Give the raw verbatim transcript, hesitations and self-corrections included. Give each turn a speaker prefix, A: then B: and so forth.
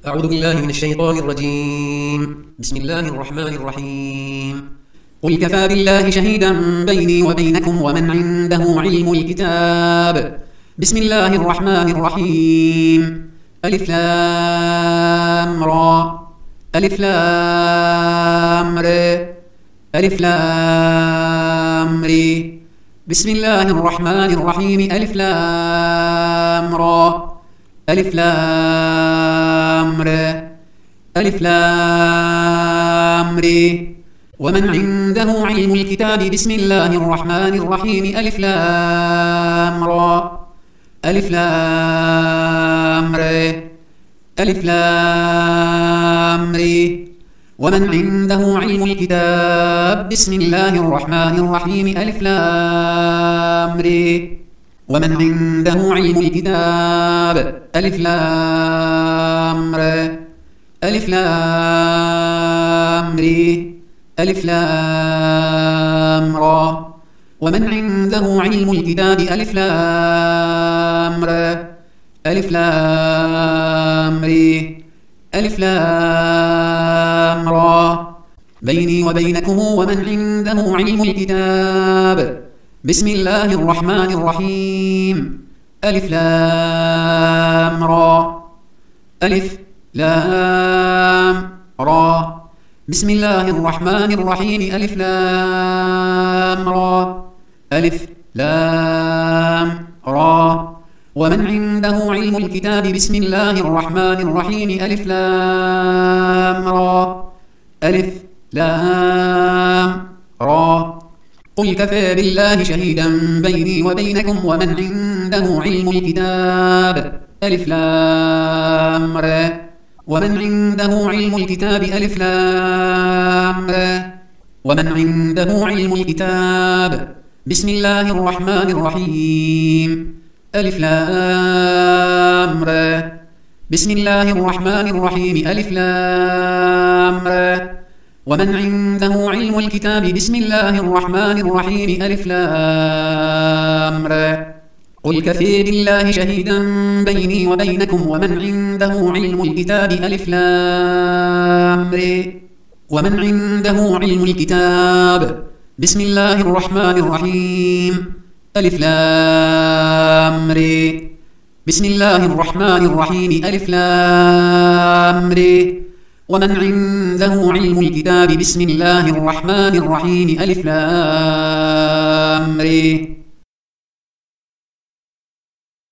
A: أعوذ بالله من الشيطان الرجيم. بسم الله الرحمن الرحيم. قل كفى بالله شهيدا بيني وبينكم ومن عنده علم الكتاب. بسم الله الرحمن الرحيم. ألف لام را ألف لام ر ألف لام ري. بسم الله الرحمن الرحيم. ألف لام را ألف لام ر ألف لام ري. ومن عنده علم الكتاب. بسم الله الرحمن الرحيم. ألف لام را ألف لام ر ألف لام ري. ومن عنده علم الكتاب. بسم الله الرحمن الرحيم. ألف لام ري. ومن عنده علم الكتاب. ألف لام ر ألف لام ري ألف لام را. ومن عنده علم الكتاب. ألف لام ر ألف لام ري ألف لام را. بيني وبينكم ومن عنده علم الكتاب. بسم الله الرحمن الرحيم. ألف لام را ألف لام را. بسم الله الرحمن الرحيم. ألف لام را ألف لام را. ومن عنده علم الكتاب. بسم الله الرحمن الرحيم. ألف لام را ألف لام را. قل كفى بالله شهيدا بيني وبينكم ومن عنده علم الكتاب. ألف لام ر ومن عنده علم الكتاب. ألف لام ر ومن عنده علم الكتاب. بسم الله الرحمن الرحيم. ألف لام ر بسم الله الرحمن الرحيم. ألف لام ر ومن عنده علم الكتاب. بسم الله الرحمن الرحيم. ألف لام ر قل كفى بالله شهيدا بيني وبينكم ومن عنده علم الكتاب. ألف لام ر ومن عنده علم الكتاب. بسم الله الرحمن الرحيم. ألف لام ر بسم الله الرحمن الرحيم. ألف لام ر ومن عنده علم الكتاب. بسم الله الرحمن الرحيم. ألف لام ر